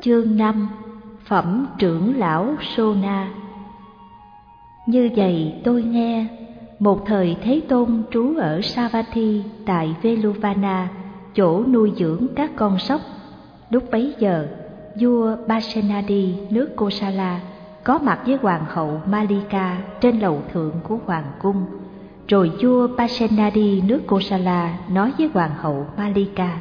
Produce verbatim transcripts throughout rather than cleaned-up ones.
Chương năm. Phẩm trưởng lão Sona. Như vậy tôi nghe, một thời Thế Tôn trú ở Savatthi tại Veluvana, chỗ nuôi dưỡng các con sóc. Lúc bấy giờ, vua Pasenadi nước Kosala có mặt với hoàng hậu Malika trên lầu thượng của hoàng cung. Rồi vua Pasenadi nước Kosala nói với hoàng hậu Malika: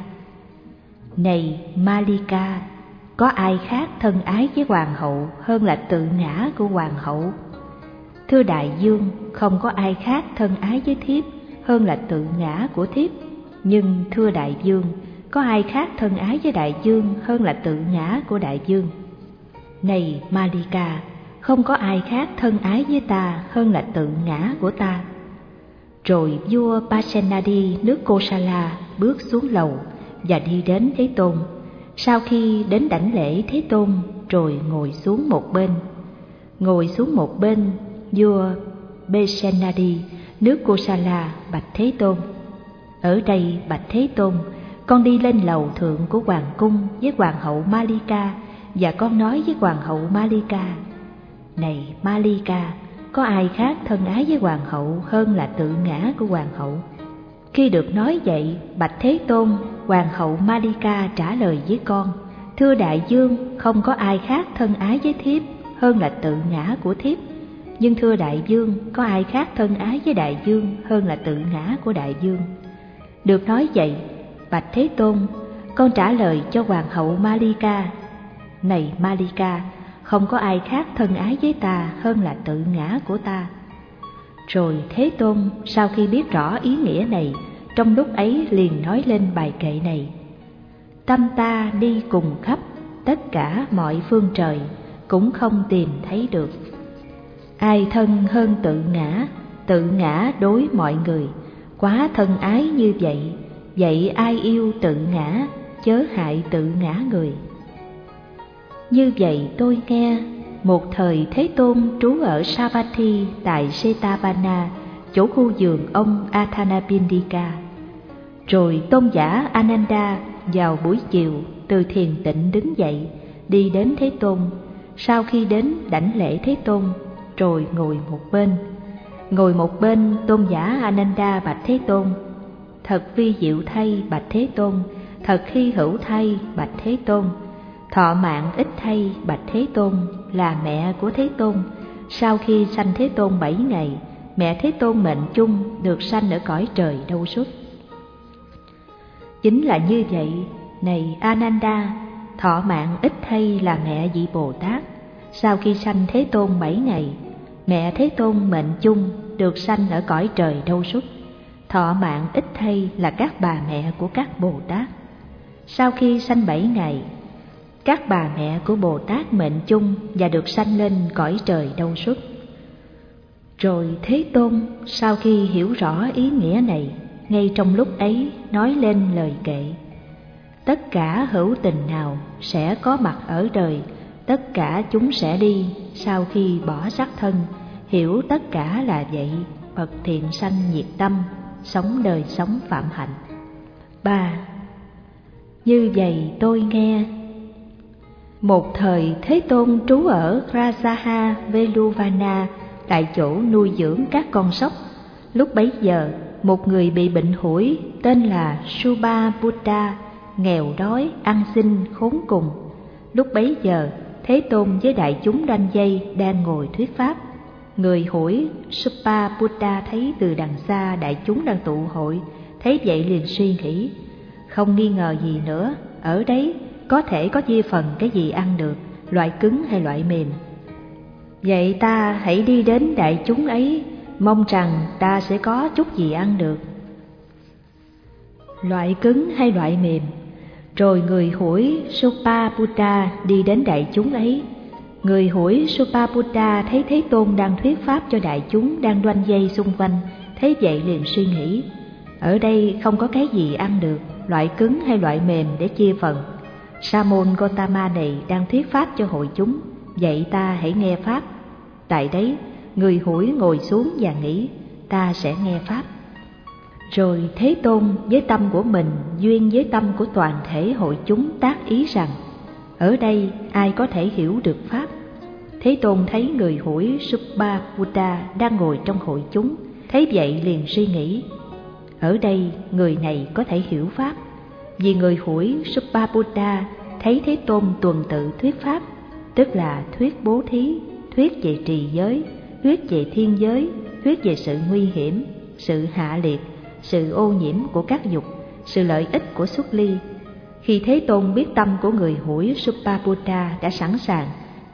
Này Malika, có ai khác thân ái với hoàng hậu hơn là tự ngã của hoàng hậu? Thưa đại vương, không có ai khác thân ái với thiếp hơn là tự ngã của thiếp. Nhưng thưa đại vương, có ai khác thân ái với đại vương hơn là tự ngã của đại vương? Này Malika, không có ai khác thân ái với ta hơn là tự ngã của ta. Rồi vua Pasenadi nước Kosala bước xuống lầu và đi đến Thế Tôn. Sau khi đến đảnh lễ Thế Tôn, rồi ngồi xuống một bên. Ngồi xuống một bên, vua Pasenadi nước Kosala bạch Thế Tôn: Ở đây bạch Thế Tôn, con đi lên lầu thượng của hoàng cung với hoàng hậu Malika, và con nói với hoàng hậu Malika: Này Malika, có ai khác thân ái với hoàng hậu hơn là tự ngã của hoàng hậu? Khi được nói vậy, bạch Thế Tôn, hoàng hậu Malika trả lời với con: Thưa đại vương, không có ai khác thân ái với thiếp hơn là tự ngã của thiếp. Nhưng thưa đại vương, có ai khác thân ái với đại vương hơn là tự ngã của đại vương? Được nói vậy, bạch Thế Tôn, con trả lời cho hoàng hậu Malika: Này Malika, không có ai khác thân ái với ta hơn là tự ngã của ta. Rồi Thế Tôn sau khi biết rõ ý nghĩa này, trong lúc ấy liền nói lên bài kệ này: Tâm ta đi cùng khắp tất cả mọi phương trời, cũng không tìm thấy được. Ai thân hơn tự ngã, tự ngã đối mọi người, quá thân ái như vậy, vậy ai yêu tự ngã, chớ hại tự ngã người. Như vậy tôi nghe, một thời Thế Tôn trú ở Savatthi tại Setavana, chỗ khu vườn ông Athanapindika. Rồi tôn giả Ananda vào buổi chiều từ thiền tịnh đứng dậy, đi đến Thế Tôn. Sau khi đến đảnh lễ Thế Tôn, rồi ngồi một bên. Ngồi một bên, tôn giả Ananda bạch Thế Tôn: Thật vi diệu thay bạch Thế Tôn, thật hy hữu thay bạch Thế Tôn. Thọ mạng ít thay bạch Thế Tôn, là mẹ của Thế Tôn. Sau khi sanh Thế Tôn bảy ngày, mẹ Thế Tôn mệnh chung được sanh ở cõi trời Đâu Xuất. Chính là như vậy, này Ananda, thọ mạng ít thay là mẹ vị Bồ Tát. Sau khi sanh Thế Tôn bảy ngày, mẹ Thế Tôn mệnh chung được sanh ở cõi trời Đâu Xuất. Thọ mạng ít thay là các bà mẹ của các Bồ Tát. Sau khi sanh bảy ngày, các bà mẹ của Bồ Tát mệnh chung và được sanh lên cõi trời Đâu Xuất. Rồi Thế Tôn sau khi hiểu rõ ý nghĩa này, ngay trong lúc ấy nói lên lời kệ: Tất cả hữu tình nào sẽ có mặt ở đời, tất cả chúng sẽ đi sau khi bỏ xác thân. Hiểu tất cả là vậy, bậc thiện sanh nhiệt tâm, sống đời sống phạm hạnh. Ba. Như vậy tôi nghe, một thời Thế Tôn trú ở Rajaha Veluvana, tại chỗ nuôi dưỡng các con sóc. Lúc bấy giờ, một người bị bệnh hủi tên là Subhabuddha, nghèo đói, ăn xin, khốn cùng. Lúc bấy giờ, Thế Tôn với đại chúng đoanh vây đang ngồi thuyết pháp. Người hủi Subhabuddha thấy từ đằng xa đại chúng đang tụ hội, thấy vậy liền suy nghĩ: Không nghi ngờ gì nữa, ở đấy có thể có chia phần cái gì ăn được, loại cứng hay loại mềm. Vậy ta hãy đi đến đại chúng ấy, mong rằng ta sẽ có chút gì ăn được, loại cứng hay loại mềm. Rồi người hủi Subhabuddha đi đến đại chúng ấy. Người hủi Subhabuddha thấy Thế Tôn đang thuyết pháp cho đại chúng đang đoanh vây xung quanh, thấy vậy liền suy nghĩ: Ở đây không có cái gì ăn được, loại cứng hay loại mềm để chia phần. Sa môn Gotama này đang thuyết pháp cho hội chúng, vậy ta hãy nghe pháp. Tại đấy, người hủi ngồi xuống và nghĩ: Ta sẽ nghe pháp. Rồi Thế Tôn với tâm của mình duyên với tâm của toàn thể hội chúng tác ý rằng: Ở đây ai có thể hiểu được Pháp? Thế Tôn thấy người hủi Subbabuddha đang ngồi trong hội chúng, thấy vậy liền suy nghĩ, ở đây người này có thể hiểu Pháp. Vì người hủi Subbabuddha thấy Thế Tôn tuần tự thuyết Pháp, tức là thuyết bố thí, thuyết về trì giới, thuyết về thiên giới, thuyết về sự nguy hiểm, sự hạ liệt, sự ô nhiễm của các dục, sự lợi ích của xuất ly. Khi Thế Tôn biết tâm của người hủi Subbabuddha đã sẵn sàng,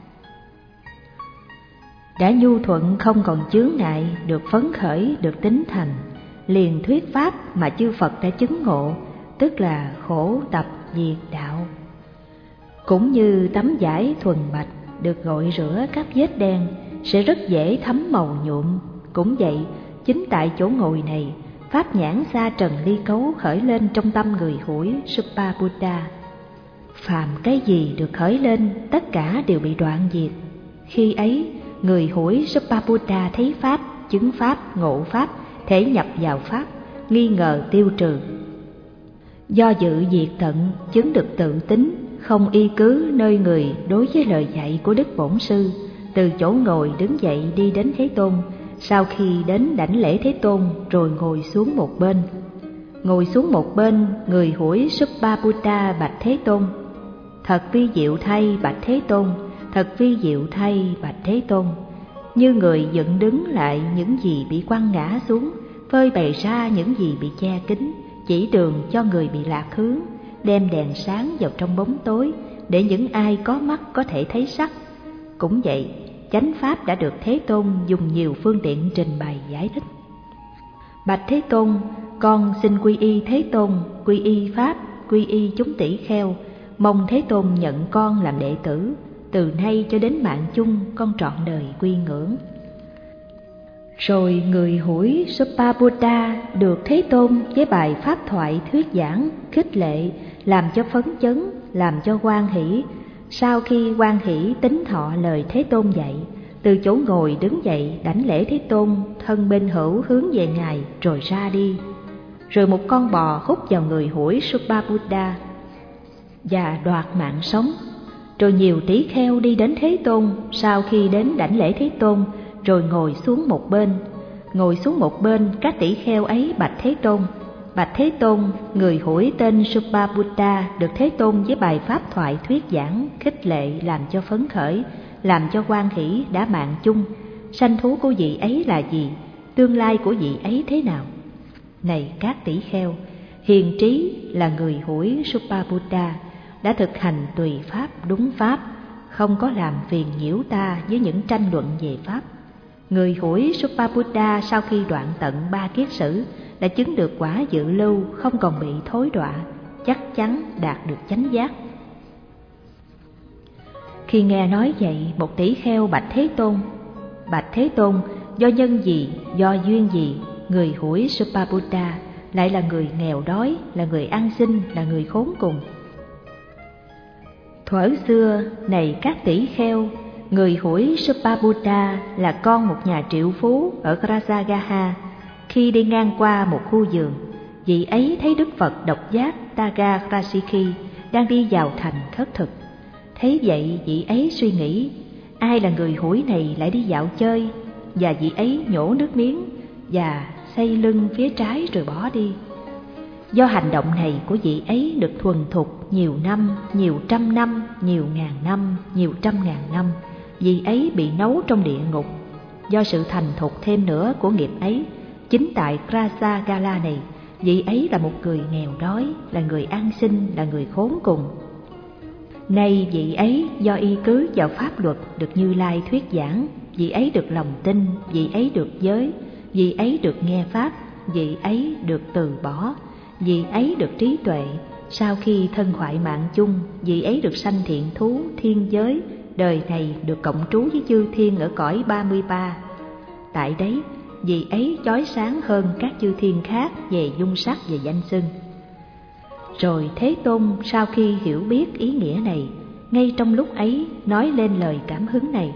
đã nhu thuận không còn chướng ngại, được phấn khởi, được tín thành, liền thuyết Pháp mà chư Phật đã chứng ngộ, tức là khổ tập diệt đạo. Cũng như tấm vải thuần bạch được gội rửa các vết đen sẽ rất dễ thấm màu nhuộm, cũng vậy, chính tại chỗ ngồi này, Pháp nhãn xa trần ly cấu khởi lên trong tâm người hủi Subbabuddha. Phàm cái gì được khởi lên, tất cả đều bị đoạn diệt. Khi ấy, người hủi Subbabuddha thấy Pháp, chứng Pháp, ngộ Pháp, thể nhập vào Pháp, nghi ngờ tiêu trừ. Do dự diệt tận, chứng được tự tính, không y cứ nơi người đối với lời dạy của Đức Bổn Sư, từ chỗ ngồi đứng dậy đi đến Thế Tôn, sau khi đến đảnh lễ Thế Tôn rồi ngồi xuống một bên. Ngồi xuống một bên, người hủi Subbabuddha bạch Thế Tôn, thật vi diệu thay bạch Thế Tôn, thật vi diệu thay bạch Thế Tôn. Như người dựng đứng lại những gì bị quăng ngã xuống, phơi bày ra những gì bị che kín, chỉ đường cho người bị lạc hướng, đem đèn sáng vào trong bóng tối, để những ai có mắt có thể thấy sắc. Cũng vậy, chánh Pháp đã được Thế Tôn dùng nhiều phương tiện trình bày giải thích. Bạch Thế Tôn, con xin quy y Thế Tôn, quy y Pháp, quy y chúng tỷ kheo, mong Thế Tôn nhận con làm đệ tử, từ nay cho đến mạng chung con trọn đời quy ngưỡng. Rồi người hủi Subbabuddha được Thế Tôn với bài pháp thoại thuyết giảng, khích lệ, làm cho phấn chấn, làm cho hoan hỷ. Sau khi hoan hỷ tín thọ lời Thế Tôn dạy, từ chỗ ngồi đứng dậy đảnh lễ Thế Tôn, thân bên hữu hướng về Ngài rồi ra đi. Rồi một con bò hút vào người hủi Subbabuddha và đoạt mạng sống. Rồi nhiều tỷ kheo đi đến Thế Tôn, sau khi đến đảnh lễ Thế Tôn rồi ngồi xuống một bên. Ngồi xuống một bên, các tỷ kheo ấy bạch Thế Tôn, bạch Thế Tôn, người hủi tên Subbabuddha được Thế Tôn với bài pháp thoại thuyết giảng, khích lệ, làm cho phấn khởi, làm cho hoan hỷ đã mạng chung. Sanh thú của vị ấy là gì? Tương lai của vị ấy thế nào? Này các tỷ kheo, hiền trí là người hủi Subbabuddha đã thực hành tùy pháp đúng pháp, không có làm phiền nhiễu ta với những tranh luận về pháp. Người hủi Subbabuddha sau khi đoạn tận ba kiết sử đã chứng được quả dự lưu, không còn bị thối đọa, chắc chắn đạt được chánh giác. Khi nghe nói vậy, một tỷ kheo bạch Thế Tôn, bạch Thế Tôn, do nhân gì, do duyên gì, người hủi Subbabuddha lại là người nghèo đói, là người ăn xin, là người khốn cùng? Thuở xưa, này các tỷ kheo, người hủi Subbabuddha là con một nhà triệu phú ở Rajagaha. Khi đi ngang qua một khu vườn, vị ấy thấy Đức Phật độc giác Tagarasiki đang đi vào thành khất thực. Thấy vậy, vị ấy suy nghĩ, ai là người hủi này lại đi dạo chơi? Và vị ấy nhổ nước miếng và xây lưng phía trái rồi bỏ đi. Do hành động này của vị ấy được thuần thục nhiều năm, nhiều trăm năm, nhiều ngàn năm, nhiều trăm ngàn năm, vị ấy bị nấu trong địa ngục. Do sự thành thục thêm nữa của nghiệp ấy, chính tại Rajagala này, vị ấy là một người nghèo đói, là người ăn xin, là người khốn cùng. Nay vị ấy do y cứ vào pháp luật được Như Lai thuyết giảng, vị ấy được lòng tin, vị ấy được giới, vị ấy được nghe pháp, vị ấy được từ bỏ, vị ấy được trí tuệ. Sau khi thân khoại mạng chung, vị ấy được sanh thiện thú, thiên giới, đời này được cộng trú với chư thiên ở cõi ba mươi ba. Tại đấy, vị ấy chói sáng hơn các chư thiên khác về dung sắc và danh xưng. Rồi Thế Tôn sau khi hiểu biết ý nghĩa này, ngay trong lúc ấy nói lên lời cảm hứng này: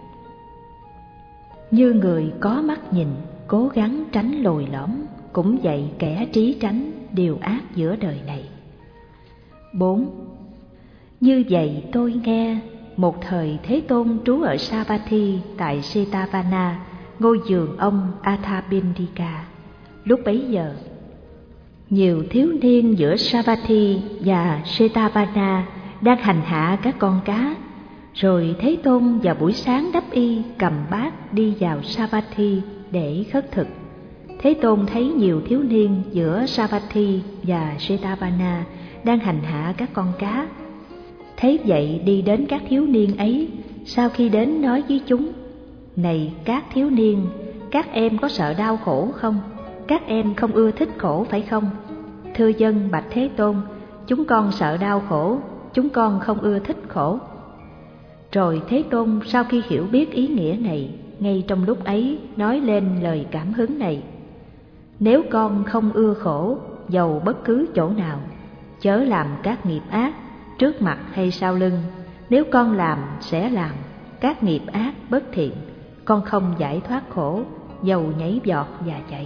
như người có mắt nhìn, cố gắng tránh lồi lõm, cũng vậy kẻ trí tránh điều ác giữa đời này. Bốn. Như vậy tôi nghe, một thời Thế Tôn trú ở Savatthi tại Jetavana, ngôi vườn ông Athabindika. Lúc bấy giờ, nhiều thiếu niên giữa Savatthi và Jetavana đang hành hạ các con cá. Rồi Thế Tôn vào buổi sáng đắp y cầm bát đi vào Savatthi để khất thực. Thế Tôn thấy nhiều thiếu niên giữa Savatthi và Jetavana đang hành hạ các con cá. Thấy vậy đi đến các thiếu niên ấy, sau khi đến nói với chúng: Này các thiếu niên, các em có sợ đau khổ không? Các em không ưa thích khổ phải không? Thưa dân bạch Thế Tôn, chúng con sợ đau khổ, chúng con không ưa thích khổ. Rồi Thế Tôn sau khi hiểu biết ý nghĩa này, ngay trong lúc ấy nói lên lời cảm hứng này: Nếu con không ưa khổ, dầu bất cứ chỗ nào, chớ làm các nghiệp ác, trước mặt hay sau lưng. Nếu con làm, sẽ làm các nghiệp ác bất thiện, con không giải thoát khổ, dầu nhảy vọt và chạy.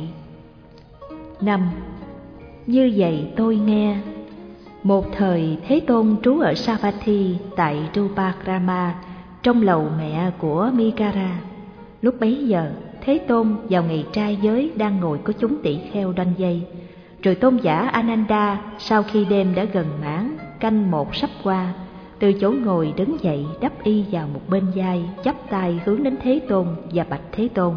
Năm. Như vậy tôi nghe, một thời Thế Tôn trú ở Savatthi tại Rupakrama, trong lầu mẹ của Mikara. Lúc bấy giờ, Thế Tôn vào ngày trai giới đang ngồi có chúng tỷ kheo đoanh dây. Rồi tôn giả Ananda sau khi đêm đã gần mãn, canh một sắp qua, từ chỗ ngồi đứng dậy đắp y vào một bên vai, chắp tay hướng đến Thế Tôn và bạch Thế Tôn: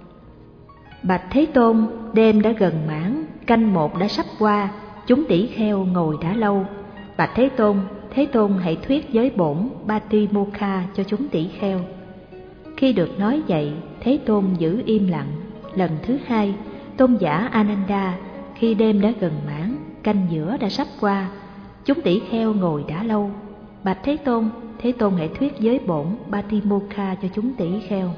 Bạch Thế Tôn, đêm đã gần mãn, canh một đã sắp qua, chúng tỷ kheo ngồi đã lâu. Bạch Thế Tôn, Thế Tôn hãy thuyết giới bổn Patimokha cho chúng tỷ kheo. Khi được nói vậy, Thế Tôn giữ im lặng. Lần thứ hai, tôn giả Ananda, khi đêm đã gần mãn, canh giữa đã sắp qua, chúng tỷ kheo ngồi đã lâu. Bạch Thế Tôn, Thế Tôn hãy thuyết giới bổn Patimokha cho chúng tỷ kheo.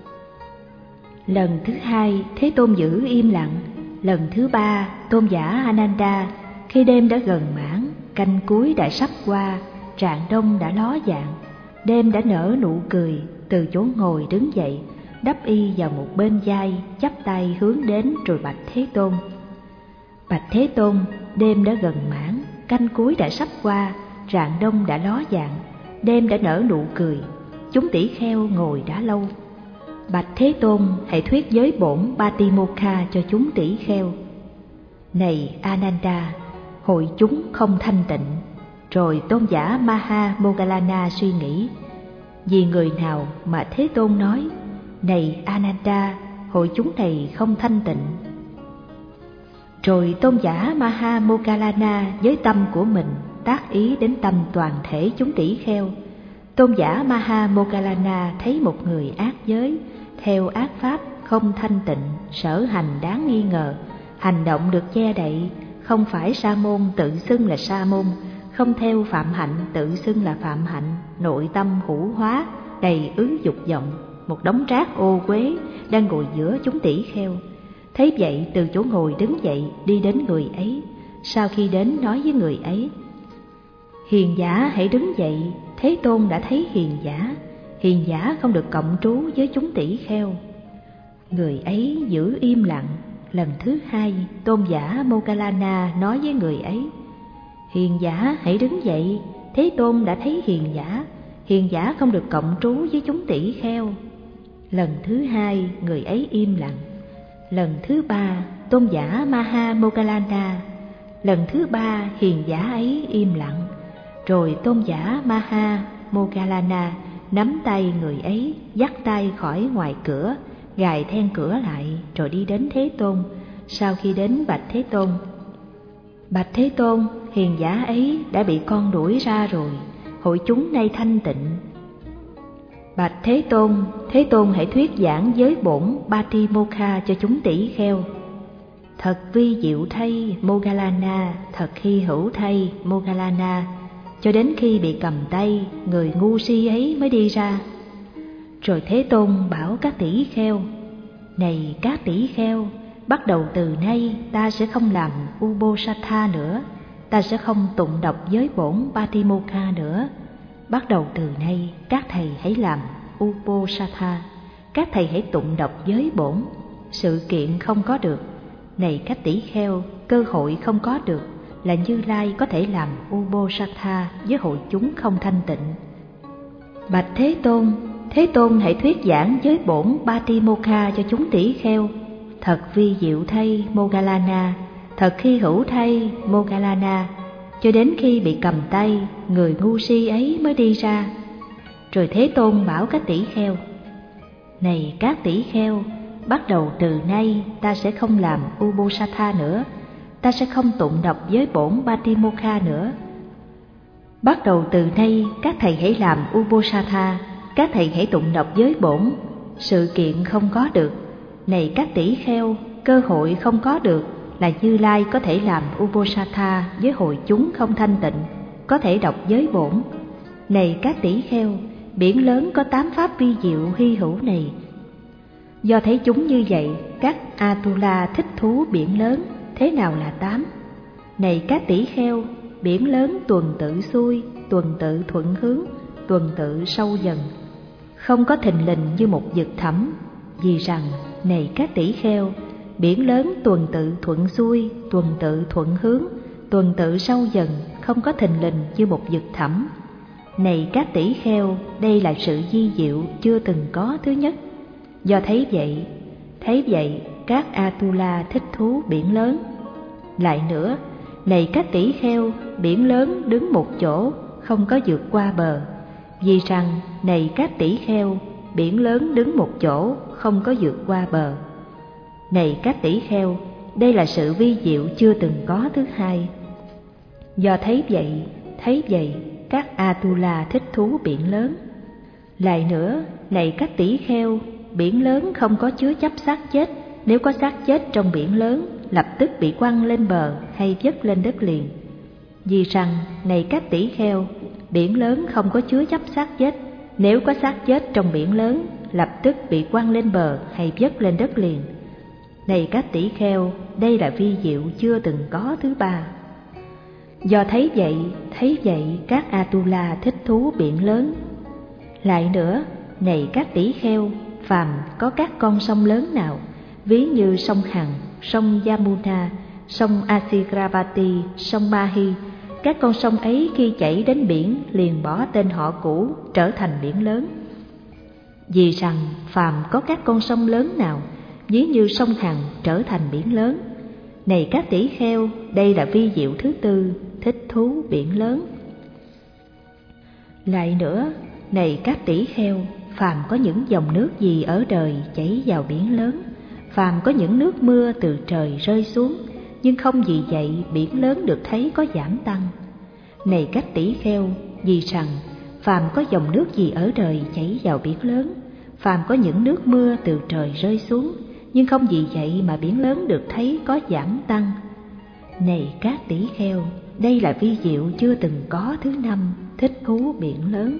Lần thứ hai, Thế Tôn giữ im lặng. Lần thứ ba, tôn giả Ananda, khi đêm đã gần mãn, canh cuối đã sắp qua, rạng đông đã ló dạng, đêm đã nở nụ cười, từ chỗ ngồi đứng dậy, đắp y vào một bên vai, chắp tay hướng đến rồi bạch Thế Tôn: Bạch Thế Tôn, đêm đã gần mãn, canh cuối đã sắp qua, rạng đông đã ló dạng, đêm đã nở nụ cười, chúng tỷ kheo ngồi đã lâu. Bạch Thế Tôn, hãy thuyết giới bổn Patimokha cho chúng tỷ kheo. Này Ananda, hội chúng không thanh tịnh. Rồi tôn giả Maha Moggallana suy nghĩ: Vì người nào mà Thế Tôn nói: Này Ananda, hội chúng này không thanh tịnh. Rồi tôn giả Maha Moggallana với tâm của mình tác ý đến tâm toàn thể chúng tỷ kheo. Tôn giả Maha Moggallana thấy một người ác giới, theo ác pháp, không thanh tịnh, sở hành đáng nghi ngờ, hành động được che đậy, không phải sa môn tự xưng là sa môn, không theo phạm hạnh tự xưng là phạm hạnh, nội tâm hữu hóa, đầy ứ dục vọng, một đống rác ô uế đang ngồi giữa chúng tỷ kheo. Thấy vậy, từ chỗ ngồi đứng dậy đi đến người ấy. Sau khi đến nói với người ấy: Hiền giả hãy đứng dậy. Thế Tôn đã thấy hiền giả, hiền giả không được cộng trú với chúng tỷ kheo. Người ấy giữ im lặng. Lần thứ hai, tôn giả Moggallana nói với người ấy: Hiền giả hãy đứng dậy. Thế Tôn đã thấy hiền giả, hiền giả không được cộng trú với chúng tỷ kheo. Lần thứ hai, người ấy im lặng. Lần thứ ba, tôn giả Maha Moggallana. Lần thứ ba, hiền giả ấy im lặng. Rồi tôn giả Maha Moggallana nắm tay người ấy, dắt tay khỏi ngoài cửa, gài then cửa lại, rồi đi đến Thế Tôn. Sau khi đến bạch Thế Tôn: Bạch Thế Tôn, hiền giả ấy đã bị con đuổi ra rồi, hội chúng nay thanh tịnh. Bạch Thế Tôn, Thế Tôn hãy thuyết giảng giới bổn Patimokha cho chúng tỷ kheo. Thật vi diệu thay Moggallana, thật hy hữu thay Moggallana. Cho đến khi bị cầm tay, người ngu si ấy mới đi ra. Rồi Thế Tôn bảo các tỷ kheo: Này các tỷ kheo, bắt đầu từ nay ta sẽ không làm Uposatha nữa, ta sẽ không tụng đọc giới bổn Patimokha nữa. Bắt đầu từ nay các thầy hãy làm Uposatha, các thầy hãy tụng đọc giới bổn. Sự kiện không có được. Này các tỷ kheo, cơ hội không có được, là Như Lai có thể làm Ubosatha với hội chúng không thanh tịnh. Bạch Thế Tôn, Thế Tôn hãy thuyết giảng với bổn Patimokkha cho chúng tỷ kheo. Thật vi diệu thay Moggallana, thật hy hữu thay Moggallana, cho đến khi bị cầm tay, người ngu si ấy mới đi ra. Rồi Thế Tôn bảo các tỷ kheo: này các tỷ kheo, bắt đầu từ nay ta sẽ không làm Ubosatha nữa, ta sẽ không tụng đọc với bổn Patimokkha nữa. Bắt đầu từ nay các thầy hãy làm Ubosatha, các thầy hãy tụng đọc với bổn. Sự kiện không có được, này các tỷ kheo, cơ hội không có được là Như Lai có thể làm Ubosatha với hội chúng không thanh tịnh, có thể đọc với bổn. Này các tỷ kheo, biển lớn có tám pháp vi diệu hy hữu này. Do thấy chúng như vậy, các Atula thích thú biển lớn. Thế nào là tám? Này các tỷ kheo, biển lớn tuần tự xuôi, tuần tự thuận hướng, tuần tự sâu dần, không có thình lình như một vực thẳm. Vì rằng, này các tỷ kheo, biển lớn tuần tự thuận xuôi, tuần tự thuận hướng, tuần tự sâu dần, không có thình lình như một vực thẳm. Này các tỷ kheo, đây là sự vi diệu chưa từng có thứ nhất. Do thấy vậy, thấy vậy các Atula thích thú biển lớn. Lại nữa, này các tỷ kheo, biển lớn đứng một chỗ, không có vượt qua bờ. Vì rằng, này các tỷ kheo, biển lớn đứng một chỗ, không có vượt qua bờ. Này các tỷ kheo, đây là sự vi diệu chưa từng có thứ hai. Do thấy vậy, thấy vậy các Atula thích thú biển lớn. Lại nữa, này các tỷ kheo, biển lớn không có chứa chấp xác chết. Nếu có xác chết trong biển lớn, lập tức bị quăng lên bờ hay vớt lên đất liền. Vì rằng, này các tỷ kheo, biển lớn không có chứa chấp xác chết. Nếu có xác chết trong biển lớn, lập tức bị quăng lên bờ hay vớt lên đất liền. Này các tỷ kheo, đây là vi diệu chưa từng có thứ ba. Do thấy vậy, thấy vậy các Atula thích thú biển lớn. Lại nữa, này các tỷ kheo, phàm có các con sông lớn nào, ví như sông Hằng, sông Yamuna, sông Asigravati, sông Mahi, các con sông ấy khi chảy đến biển liền bỏ tên họ cũ, trở thành biển lớn. Vì rằng phàm có các con sông lớn nào, ví như sông Hằng trở thành biển lớn. Này các tỷ kheo, đây là vi diệu thứ tư, thích thú biển lớn. Lại nữa, này các tỷ kheo, phàm có những dòng nước gì ở đời chảy vào biển lớn, phàm có những nước mưa từ trời rơi xuống, nhưng không vì vậy biển lớn được thấy có giảm tăng. Này các tỷ kheo, vì rằng phàm có dòng nước gì ở đời chảy vào biển lớn, phàm có những nước mưa từ trời rơi xuống, nhưng không vì vậy mà biển lớn được thấy có giảm tăng. Này các tỷ kheo, đây là vi diệu chưa từng có thứ năm, thích thú biển lớn.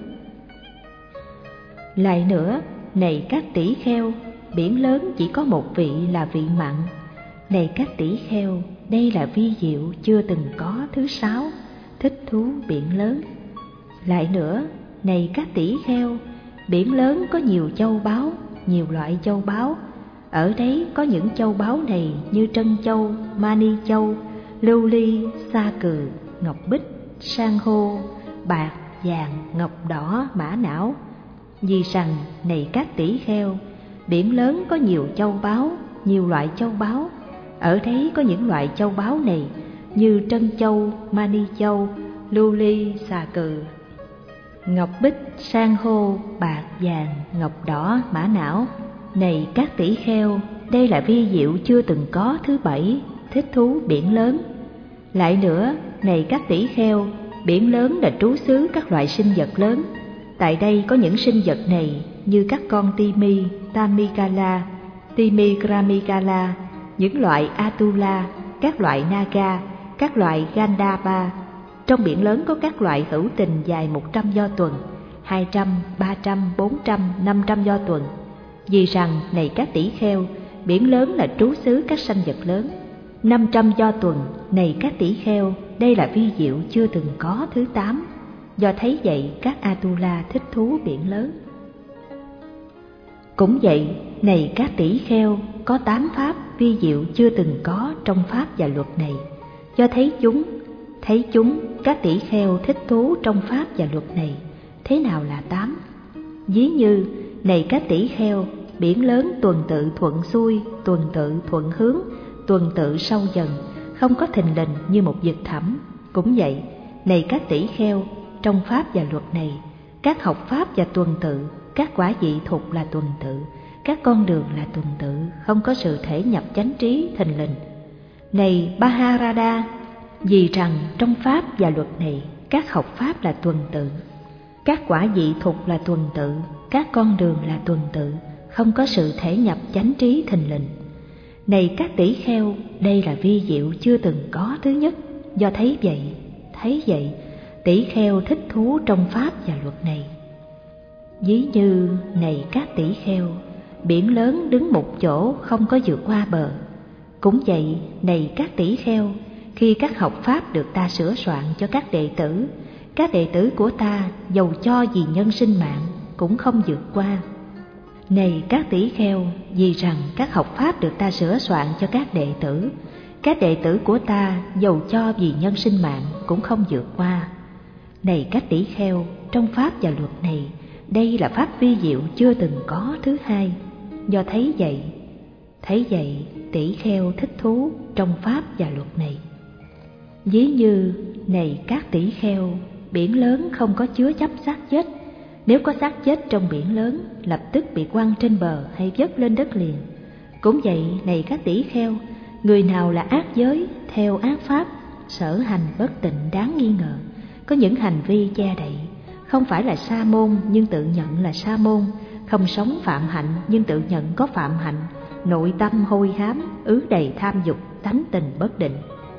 Lại nữa, này các tỷ kheo, biển lớn chỉ có một vị là vị mặn. Này các tỷ kheo, đây là vi diệu chưa từng có thứ sáu, thích thú biển lớn. Lại nữa, này các tỷ kheo, biển lớn có nhiều châu báu, nhiều loại châu báu. Ở đấy có những châu báu này như trân châu, mani châu, lưu ly, sa cừ, ngọc bích, san hô, bạc, vàng, ngọc đỏ, mã não. Vì rằng, này các tỷ kheo, biển lớn có nhiều châu báu, nhiều loại châu báu. Ở đấy có những loại châu báu này như trân châu, mani châu, lưu ly, xà cừ, ngọc bích, san hô, bạc, vàng, ngọc đỏ, mã não. Này các tỷ kheo, đây là vi diệu chưa từng có thứ bảy, thích thú biển lớn. Lại nữa, này các tỷ kheo, biển lớn là trú xứ các loại sinh vật lớn. Tại đây có những sinh vật này như các con Timi, Tamikala, Timigramikala, những loại Atula, các loại Naga, các loại Gandhapa. Trong biển lớn có các loại hữu tình dài một trăm do tuần, hai trăm, ba trăm, bốn trăm, năm trăm do tuần. Vì rằng, này các tỷ kheo, biển lớn là trú xứ các sanh vật lớn. Năm trăm do tuần, này các tỷ kheo, đây là vi diệu chưa từng có thứ tám. Do thấy vậy, các Atula thích thú biển lớn. Cũng vậy, này các tỷ kheo, có tám pháp vi diệu chưa từng có trong pháp và luật này. Do thấy chúng, thấy chúng, các tỷ kheo thích thú trong pháp và luật này. Thế nào là tám? Ví như, này các tỷ kheo, biển lớn tuần tự thuận xuôi, tuần tự thuận hướng, tuần tự sâu dần, không có thình lình như một vực thẳm. Cũng vậy, này các tỷ kheo, trong pháp và luật này, các học pháp và tuần tự, các quả vị thục là tuần tự, các con đường là tuần tự, không có sự thể nhập chánh trí thình lình. Này Baharada, vì rằng trong pháp và luật này, các học pháp là tuần tự, các quả vị thục là tuần tự, các con đường là tuần tự, không có sự thể nhập chánh trí thình lình. Này các tỷ kheo, đây là vi diệu chưa từng có thứ nhất. Do thấy vậy, thấy vậy, tỷ kheo thích thú trong pháp và luật này. Ví như, này các tỷ kheo, biển lớn đứng một chỗ không có vượt qua bờ. Cũng vậy, này các tỷ kheo, khi các học pháp được ta sửa soạn cho các đệ tử, các đệ tử của ta dầu cho vì nhân sinh mạng cũng không vượt qua. Này các tỷ kheo, vì rằng các học pháp được ta sửa soạn cho các đệ tử, các đệ tử của ta dầu cho vì nhân sinh mạng cũng không vượt qua. Này các tỷ kheo, trong pháp và luật này, đây là pháp vi diệu chưa từng có thứ hai. Do thấy vậy, thấy vậy, tỷ kheo thích thú trong pháp và luật này. Ví như, này các tỷ kheo, biển lớn không có chứa chấp xác chết. Nếu có xác chết trong biển lớn, lập tức bị quăng trên bờ hay vớt lên đất liền. Cũng vậy, này các tỷ kheo, người nào là ác giới, theo ác pháp, sở hành bất tịnh đáng nghi ngờ, có những hành vi che đậy, không phải là sa môn nhưng tự nhận là sa môn, không sống phạm hạnh nhưng tự nhận có phạm hạnh, nội tâm hôi hám, ứ đầy tham dục, tánh tình bất định.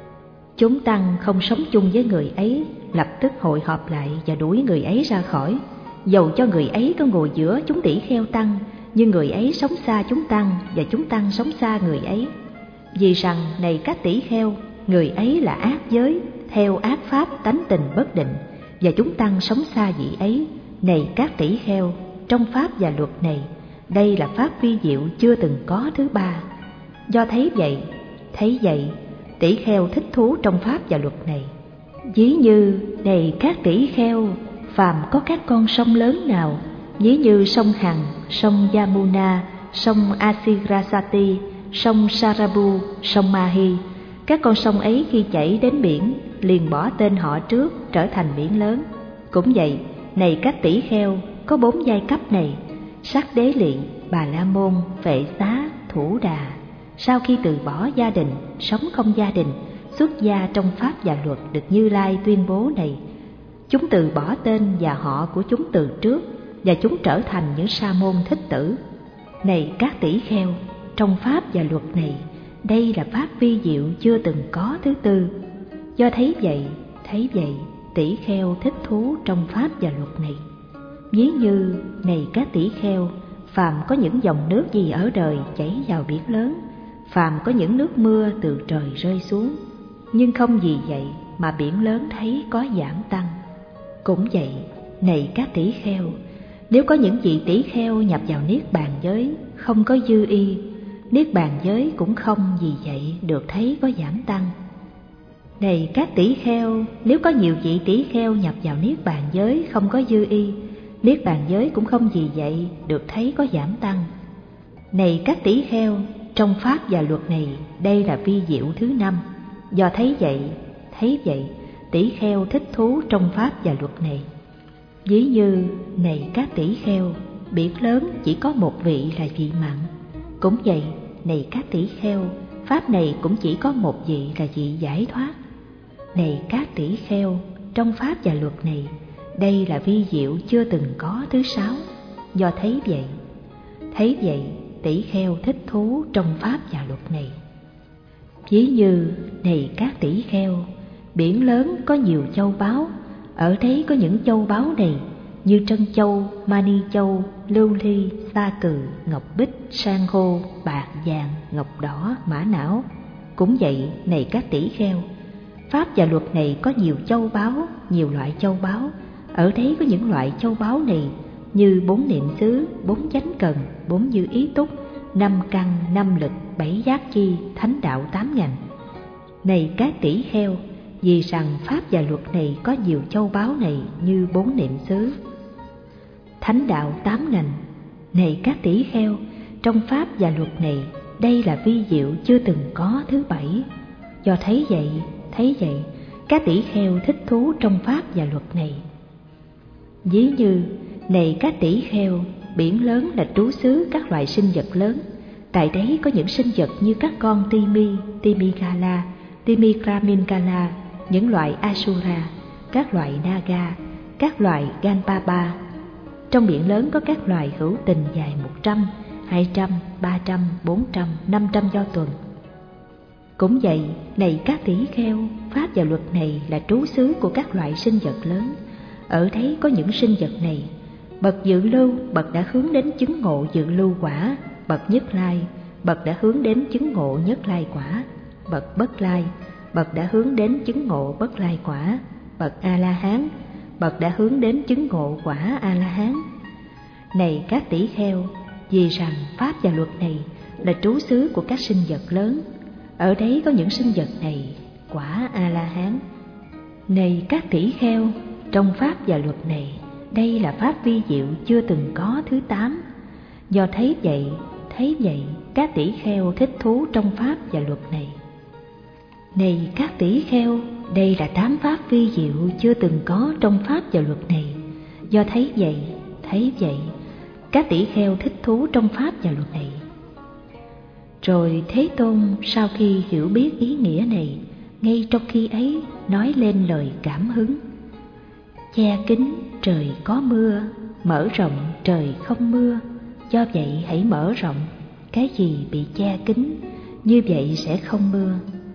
Chúng tăng không sống chung với người ấy, lập tức hội họp lại và đuổi người ấy ra khỏi. Dầu cho người ấy có ngồi giữa chúng tỷ kheo tăng, nhưng người ấy sống xa chúng tăng và chúng tăng sống xa người ấy. Vì rằng, này các tỷ kheo, người ấy là ác giới, theo ác pháp tánh tình bất định, và chúng tăng sống xa vị ấy. Này các tỷ kheo, trong pháp và luật này, đây là pháp vi diệu chưa từng có thứ ba. Do thấy vậy, thấy vậy, tỷ kheo thích thú trong pháp và luật này. Ví như, này các tỷ kheo, phàm có các con sông lớn nào, ví như sông Hằng, sông Yamuna, sông Asirasati, sông Sarabu, sông Mahi, các con sông ấy khi chảy đến biển liền bỏ tên họ trước, trở thành biển lớn. Cũng vậy, này các tỷ kheo, có bốn giai cấp này: Sắc Đế Lị, Bà La Môn, Vệ Xá, Thủ Đà. Sau khi từ bỏ gia đình, sống không gia đình, xuất gia trong pháp và luật được Như Lai tuyên bố này, chúng từ bỏ tên và họ của chúng từ trước, và chúng trở thành những sa môn thích tử. Này các tỷ kheo, trong pháp và luật này, đây là pháp vi diệu chưa từng có thứ tư. Do thấy vậy, thấy vậy, tỷ kheo thích thú trong pháp và luật này. Ví như, này các tỷ kheo, phàm có những dòng nước gì ở đời chảy vào biển lớn, phàm có những nước mưa từ trời rơi xuống, nhưng không vì vậy mà biển lớn thấy có giảm tăng. Cũng vậy, này các tỷ kheo, nếu có những vị tỷ kheo nhập vào niết bàn giới, không có dư y, niết bàn giới cũng không vì vậy được thấy có giảm tăng. Này các tỷ kheo, nếu có nhiều vị tỷ kheo nhập vào niết bàn giới không có dư y, niết bàn giới cũng không vì vậy được thấy có giảm tăng. Này các tỷ kheo, trong pháp và luật này, đây là vi diệu thứ năm. Do thấy vậy, thấy vậy, tỷ kheo thích thú trong pháp và luật này. Ví như, này các tỷ kheo, biển lớn chỉ có một vị là vị mặn. Cũng vậy, này các tỷ kheo, pháp này cũng chỉ có một vị là vị giải thoát. Này các tỷ kheo, trong pháp và luật này, đây là vi diệu chưa từng có thứ sáu. Do thấy vậy, thấy vậy, tỷ kheo thích thú trong pháp và luật này. Ví như, này các tỷ kheo, biển lớn có nhiều châu báu, ở đấy có những châu báu này như trân châu, mani châu, lưu ly, sa cừ, ngọc bích, san hô, bạc, vàng, ngọc đỏ, mã não. Cũng vậy, này các tỷ kheo, pháp và luật này có nhiều châu báu, nhiều loại châu báu, ở đấy có những loại châu báu này như bốn niệm xứ, bốn chánh cần, bốn như ý túc, năm căn, năm lực, bảy giác chi, thánh đạo tám ngành. Này các tỷ kheo, vì rằng pháp và luật này có nhiều châu báu này như bốn niệm xứ. Thánh đạo tám ngành, này các tỷ kheo, trong pháp và luật này, đây là vi diệu chưa từng có thứ bảy. Do thấy vậy, thấy vậy, các tỷ kheo thích thú trong pháp và luật này. Ví như, này các tỷ kheo, biển lớn là trú xứ các loại sinh vật lớn. Tại đấy có những sinh vật như các con Timi, Timigala, Timigramingala, những loại Asura, các loại Naga, các loại Ganpapa. Trong biển lớn có các loài hữu tình dài một trăm, hai trăm, ba trăm, bốn trăm, năm trăm do tuần. Cũng vậy, này các tỷ kheo, pháp và luật này là trú xứ của các loại sinh vật lớn. Ở đấy có những sinh vật này, bậc dự lưu, bậc đã hướng đến chứng ngộ dự lưu quả, bậc nhất lai, bậc đã hướng đến chứng ngộ nhất lai quả, bậc bất lai, bậc đã hướng đến chứng ngộ bất lai quả, bậc A-la-hán, bậc đã hướng đến chứng ngộ quả A-la-hán. Này các tỷ kheo, vì rằng pháp và luật này là trú xứ của các sinh vật lớn, ở đấy có những sinh vật này quả A-la-hán. Này các tỷ kheo, trong pháp và luật này, đây là pháp vi diệu chưa từng có thứ tám. Do thấy vậy, thấy vậy, các tỷ kheo thích thú trong pháp và luật này. Này các tỷ kheo, đây là tám pháp vi diệu chưa từng có trong pháp và luật này. Do thấy vậy, thấy vậy, các tỷ kheo thích thú trong pháp và luật này. Rồi Thế Tôn sau khi hiểu biết ý nghĩa này, ngay trong khi ấy nói lên lời cảm hứng. Che kín trời có mưa, mở rộng trời không mưa. Do vậy hãy mở rộng, cái gì bị che kín, như vậy sẽ không mưa.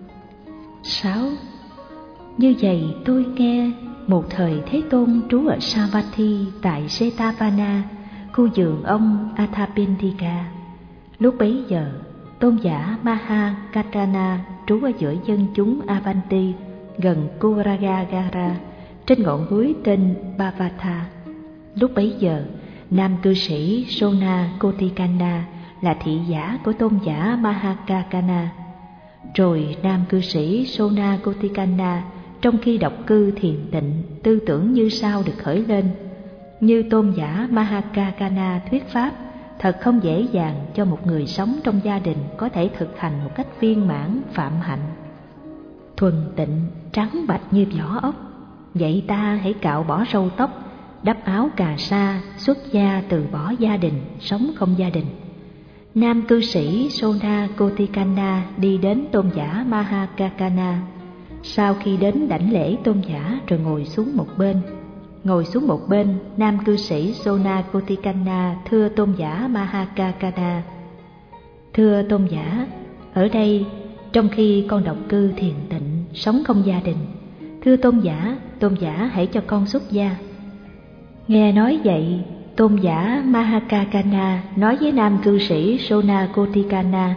Sáu. Như vậy tôi nghe, một thời Thế Tôn trú ở Savatthi tại Setavana, khu vườn ông Athapindika. Lúc bấy giờ, tôn giả Mahakatana trú ở giữa dân chúng Avanti, gần Kuragagara, trên ngọn núi tên Bhavatha. Lúc bấy giờ, nam cư sĩ Sona Kotikana là thị giả của tôn giả Mahakakana. Rồi nam cư sĩ Sona Kotikana trong khi độc cư thiền tịnh, tư tưởng như sau được khởi lên: như tôn giả Mahakakana thuyết pháp, thật không dễ dàng cho một người sống trong gia đình có thể thực hành một cách viên mãn phạm hạnh. Thuần tịnh, trắng bạch như vỏ ốc. Vậy ta hãy cạo bỏ râu tóc, đắp áo cà sa, xuất gia từ bỏ gia đình, sống không gia đình. Nam cư sĩ Sona Kotikana đi đến tôn giả Mahakakana. Sau khi đến đảnh lễ tôn giả rồi ngồi xuống một bên. Ngồi xuống một bên, nam cư sĩ Sona Kotikana thưa tôn giả Mahakakana: thưa tôn giả, ở đây trong khi con độc cư thiền tịnh, sống không gia đình, thưa tôn giả, tôn giả hãy cho con xuất gia. Nghe nói vậy, tôn giả Mahakakana nói với nam cư sĩ Sona Kotikana: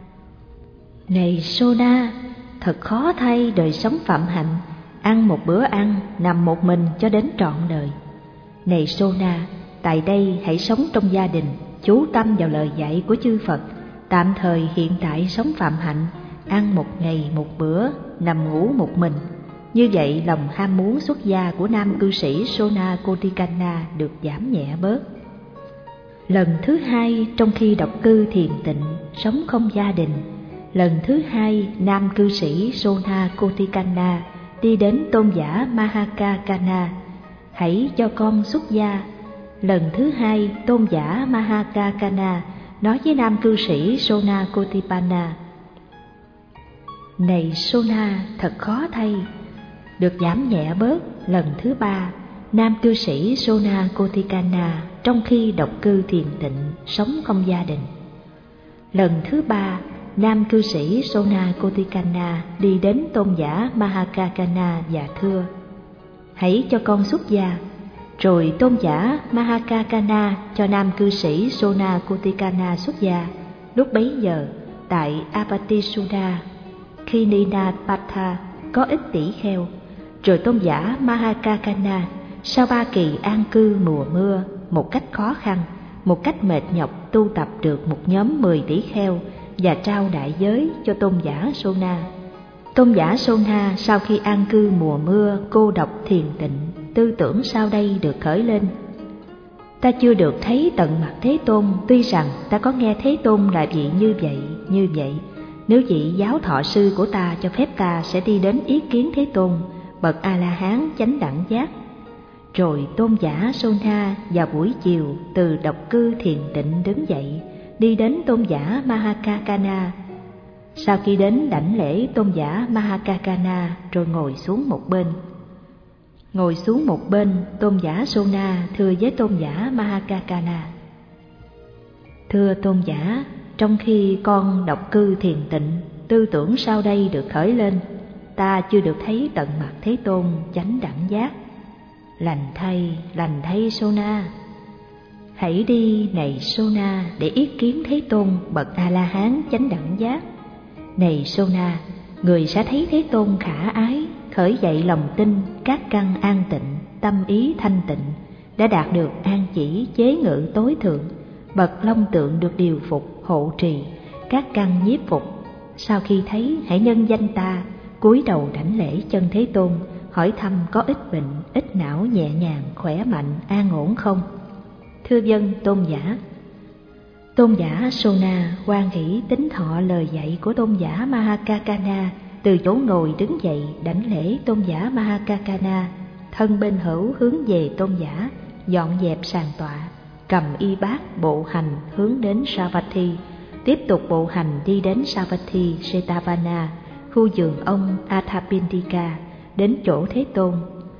này Sona, thật khó thay đời sống phạm hạnh, ăn một bữa ăn, nằm một mình cho đến trọn đời. Này Sona, tại đây hãy sống trong gia đình, chú tâm vào lời dạy của chư Phật, tạm thời hiện tại sống phạm hạnh, ăn một ngày một bữa, nằm ngủ một mình. Như vậy lòng ham muốn xuất gia của nam cư sĩ Sona Kotikana được giảm nhẹ bớt. Lần thứ hai trong khi độc cư thiền tịnh, sống không gia đình, lần thứ hai nam cư sĩ Sona Kotikana đi đến tôn giả Mahakakana: hãy cho con xuất gia. Lần thứ hai tôn giả Mahakakana nói với nam cư sĩ Sona Kotipana: này Sona, thật khó thay, được giảm nhẹ bớt. Lần thứ ba, nam cư sĩ Sona Kotikana trong khi độc cư thiền tịnh, sống không gia đình. Lần thứ ba, nam cư sĩ Sona Kotikana đi đến tôn giả Mahakakana và thưa: hãy cho con xuất gia. Rồi tôn giả Mahakakana cho nam cư sĩ Sona Kotikana xuất gia. Lúc bấy giờ, tại Apatisuda, Khinina-Patha có ít tỷ kheo. Rồi tôn giả Mahakakana sau ba kỳ an cư mùa mưa, một cách khó khăn, một cách mệt nhọc, tu tập được một nhóm mười tỷ kheo và trao đại giới cho tôn giả Sona. Tôn giả Sona sau khi an cư mùa mưa, cô độc thiền tịnh, tư tưởng sau đây được khởi lên. Ta chưa được thấy tận mặt Thế Tôn, tuy rằng ta có nghe Thế Tôn là vị như vậy, như vậy. Nếu vị giáo thọ sư của ta cho phép, ta sẽ đi đến ý kiến Thế Tôn, bậc A-la-hán chánh đẳng giác. Rồi tôn giả Sona vào buổi chiều từ độc cư thiền tịnh đứng dậy, đi đến tôn giả Mahakakana. Sau khi đến đảnh lễ tôn giả Mahakakana rồi ngồi xuống một bên. Ngồi xuống một bên, tôn giả Sona thưa với tôn giả Mahakakana: Thưa tôn giả, trong khi con độc cư thiền tịnh, tư tưởng sau đây được khởi lên. Ta chưa được thấy tận mặt Thế Tôn chánh đẳng giác. Lành thay, lành thay Sona. Hãy đi này Sona để ý kiến Thế Tôn bậc A-la-hán chánh đẳng giác. Này Sona, người sẽ thấy Thế Tôn khả ái, khởi dậy lòng tin, các căn an tịnh, tâm ý thanh tịnh, đã đạt được an chỉ chế ngự tối thượng, bậc long tượng được điều phục, hộ trì, các căn nhiếp phục. Sau khi thấy, hãy nhân danh ta, cúi đầu đảnh lễ chân Thế Tôn, hỏi thăm có ít bệnh, ít não nhẹ nhàng, khỏe mạnh, an ổn không? Thưa vâng tôn giả. Tôn giả Sona hoan hỷ tín thọ lời dạy của tôn giả Mahakakana, từ chỗ ngồi đứng dậy đảnh lễ tôn giả Mahakakana, thân bên hữu hướng về tôn giả, dọn dẹp sàn tọa, cầm y bát bộ hành hướng đến Savatthi, tiếp tục bộ hành đi đến Savatthi Setavana, khu vườn ông Athapindika, đến chỗ Thế Tôn.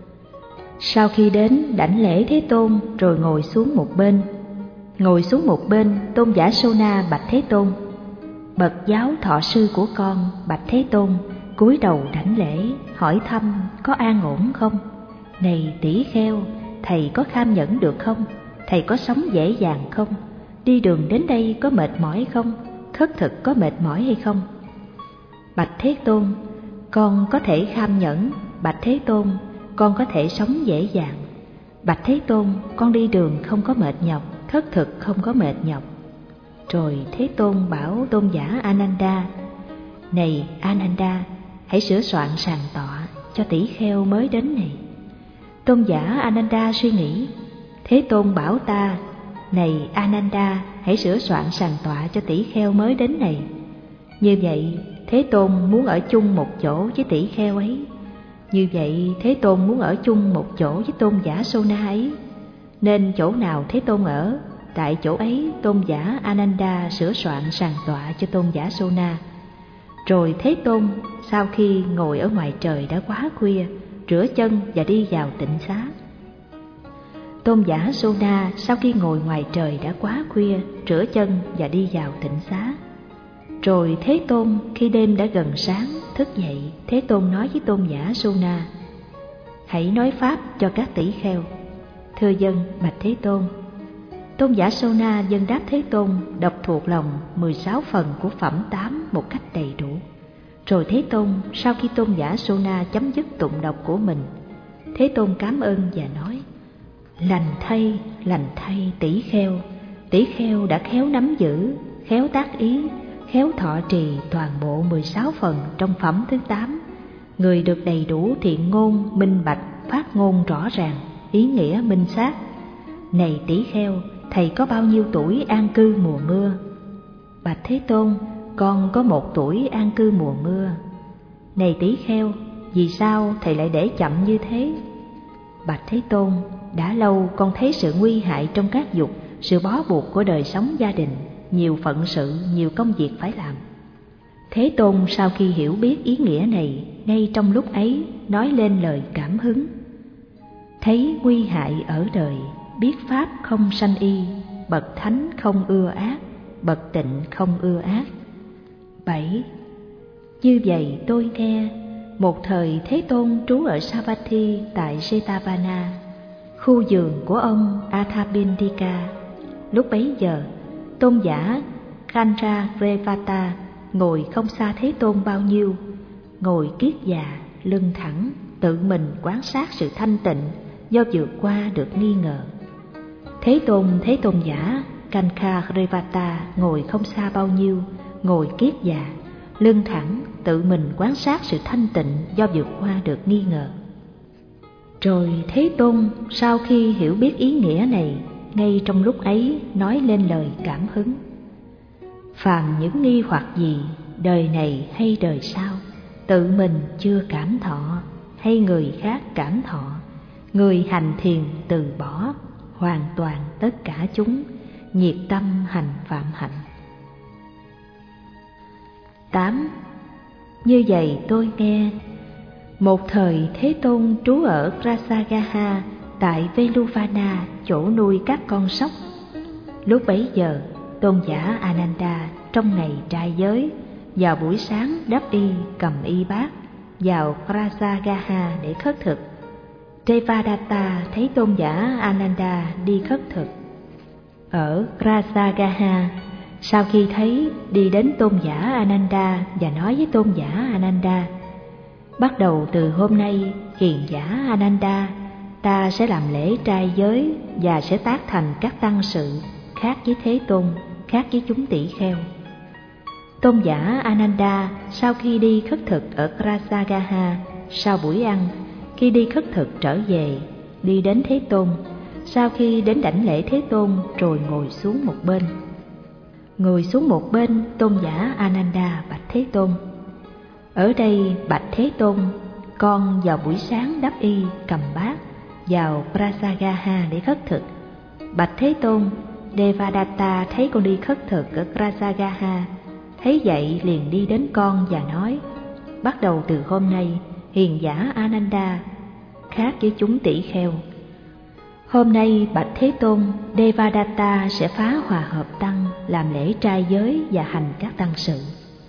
Sau khi đến đảnh lễ Thế Tôn rồi ngồi xuống một bên. Ngồi xuống một bên, tôn giả Sona bạch Thế Tôn: Bậc giáo thọ sư của con, bạch Thế Tôn, cúi đầu đảnh lễ, hỏi thăm có an ổn không? Này tỷ kheo, thầy có kham nhẫn được không? Thầy có sống dễ dàng không? Đi đường đến đây có mệt mỏi không? Khất thực có mệt mỏi hay không? Bạch Thế Tôn: Con có thể kham nhẫn. Bạch Thế Tôn: Con có thể sống dễ dàng. Bạch Thế Tôn: Con đi đường không có mệt nhọc, khất thực không có mệt nhọc. Rồi Thế Tôn bảo tôn giả Ananda: Này Ananda, hãy sửa soạn sàn tọa cho tỷ kheo mới đến này. Tôn giả Ananda suy nghĩ: Thế Tôn bảo ta: Này Ananda, hãy sửa soạn sàn tọa cho tỷ kheo mới đến này. Như vậy Thế Tôn muốn ở chung một chỗ với tỷ kheo ấy. Như vậy Thế Tôn muốn ở chung một chỗ với tôn giả Sona ấy. Nên chỗ nào Thế Tôn ở, tại chỗ ấy tôn giả Ananda sửa soạn sàn tọa cho tôn giả Sona. Rồi Thế Tôn sau khi ngồi ở ngoài trời đã quá khuya, rửa chân và đi vào tịnh xá. Tôn giả Sona sau khi ngồi ngoài trời đã quá khuya, rửa chân và đi vào tịnh xá. Rồi Thế Tôn khi đêm đã gần sáng thức dậy, Thế Tôn nói với tôn giả Sona: Hãy nói pháp cho các tỷ kheo. Thưa dân bạch Thế Tôn. Tôn giả Sona dân đáp Thế Tôn, đọc thuộc lòng mười sáu phần của phẩm tám một cách đầy đủ. Rồi Thế Tôn sau khi tôn giả Sona chấm dứt tụng đọc của mình, Thế Tôn cảm ơn và nói: Lành thay, lành thay tỷ kheo. Tỷ kheo đã khéo nắm giữ, khéo tác ý, khéo thọ trì toàn bộ mười sáu phần trong phẩm thứ tám. Người được đầy đủ thiện ngôn, minh bạch, phát ngôn rõ ràng, ý nghĩa minh xác. Này tỷ kheo, thầy có bao nhiêu tuổi an cư mùa mưa? Bạch Thế Tôn: Con có một tuổi an cư mùa mưa. Này tỷ kheo, vì sao thầy lại để chậm như thế? Bạch Thế Tôn: Đã lâu con thấy sự nguy hại trong các dục, sự bó buộc của đời sống gia đình, nhiều phận sự, nhiều công việc phải làm. Thế Tôn sau khi hiểu biết ý nghĩa này, ngay trong lúc ấy nói lên lời cảm hứng: Thấy nguy hại ở đời, biết pháp không sanh y, bậc thánh không ưa ác, bậc tịnh không ưa ác. Bảy. Như vậy tôi nghe, một thời Thế Tôn trú ở Savatthi tại Setavana, khu vườn của ông Athapindika. Lúc bấy giờ, tôn giả Khandrarevata ngồi không xa Thế Tôn bao nhiêu, ngồi kiết già, lưng thẳng, tự mình quan sát sự thanh tịnh do vượt qua được nghi ngờ. Thế Tôn thấy tôn giả Khandrarevata ngồi không xa bao nhiêu, ngồi kiết già, lưng thẳng, tự mình quan sát sự thanh tịnh do vượt qua được nghi ngờ. Rồi Thế Tôn sau khi hiểu biết ý nghĩa này, ngay trong lúc ấy nói lên lời cảm hứng: phàm những nghi hoặc gì, đời này hay đời sau, tự mình chưa cảm thọ hay người khác cảm thọ, người hành thiền từ bỏ hoàn toàn tất cả chúng, nhiệt tâm hành phạm hạnh. tám. Như vậy tôi nghe, một thời Thế Tôn trú ở Rasagaha tại Veluvana, chỗ nuôi các con sóc. Lúc bấy giờ, tôn giả Ananda trong ngày trai giới, vào buổi sáng đắp y cầm y bát vào Rasagaha để khất thực. Devadatta thấy tôn giả Ananda đi khất thực ở Rasagaha, sau khi thấy đi đến tôn giả Ananda và nói với tôn giả Ananda: bắt đầu từ hôm nay, hiền giả Ananda, ta sẽ làm lễ trai giới và sẽ tác thành các tăng sự khác với Thế Tôn, khác với chúng tỷ kheo. Tôn giả Ananda sau khi đi khất thực ở Rasagaha, sau buổi ăn, khi đi khất thực trở về, đi đến Thế Tôn, sau khi đến đảnh lễ Thế Tôn rồi ngồi xuống một bên. Ngồi xuống một bên, tôn giả Ananda bạch Thế Tôn: ở đây bạch Thế Tôn, con vào buổi sáng đắp y cầm bát vào Rasagaha để khất thực. Bạch Thế Tôn, Devadatta thấy con đi khất thực ở Rasagaha, thấy vậy liền đi đến con và nói: bắt đầu từ hôm nay, hiền giả Ananda khác với chúng tỷ kheo. Hôm nay bạch Thế Tôn, Devadatta sẽ phá hòa hợp tăng, làm lễ trai giới và hành các tăng sự.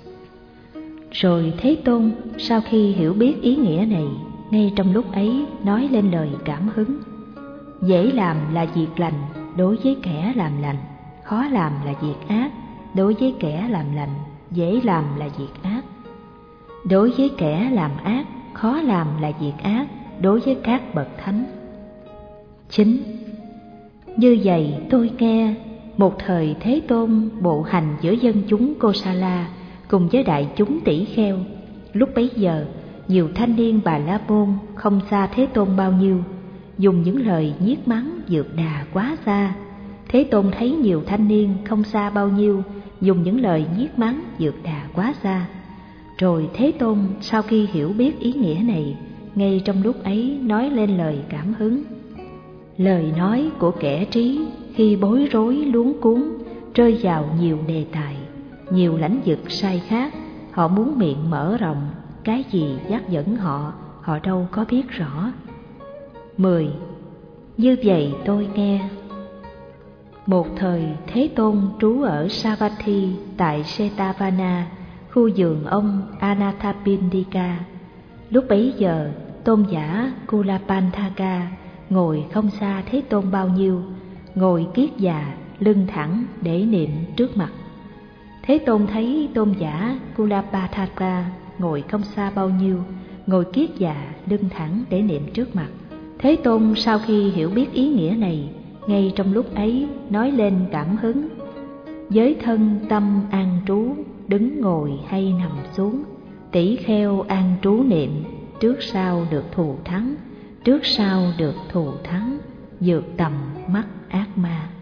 Rồi Thế Tôn sau khi hiểu biết ý nghĩa này, ngay trong lúc ấy nói lên lời cảm hứng: dễ làm là việc lành đối với kẻ làm lành, khó làm là việc ác đối với kẻ làm lành, dễ làm là việc ác. Đối với kẻ làm ác, khó làm là việc ác đối với các bậc thánh. chín. Như vậy tôi nghe, một thời Thế Tôn bộ hành giữa dân chúng Kosala cùng với đại chúng tỷ kheo. Lúc bấy giờ, nhiều thanh niên Bà La Môn không xa Thế Tôn bao nhiêu, dùng những lời nhiếc mắng vượt đà quá xa. Thế Tôn thấy nhiều thanh niên không xa bao nhiêu, dùng những lời nhiếc mắng vượt đà quá xa. Rồi Thế Tôn sau khi hiểu biết ý nghĩa này, ngay trong lúc ấy nói lên lời cảm hứng: lời nói của kẻ trí khi bối rối luống cuống, rơi vào nhiều đề tài, nhiều lãnh vực sai khác, họ muốn miệng mở rộng, cái gì dắt dẫn họ, họ đâu có biết rõ. mười. Như vậy tôi nghe, một thời Thế Tôn trú ở Savatthi tại Setavana, khu vườn ông Anathapindika. Lúc bấy giờ, tôn giả Kulapanthaka ngồi không xa Thế Tôn bao nhiêu, ngồi kiết già, lưng thẳng để niệm trước mặt. Thế Tôn thấy tôn giả Kulapanthaka ngồi không xa bao nhiêu, ngồi kiết già, lưng thẳng để niệm trước mặt. Thế Tôn sau khi hiểu biết ý nghĩa này, ngay trong lúc ấy nói lên cảm hứng: giới thân tâm an trú, đứng ngồi hay nằm xuống, tỷ kheo an trú niệm, trước sau được thù thắng, trước sau được thù thắng, vượt tầm mắt ác ma.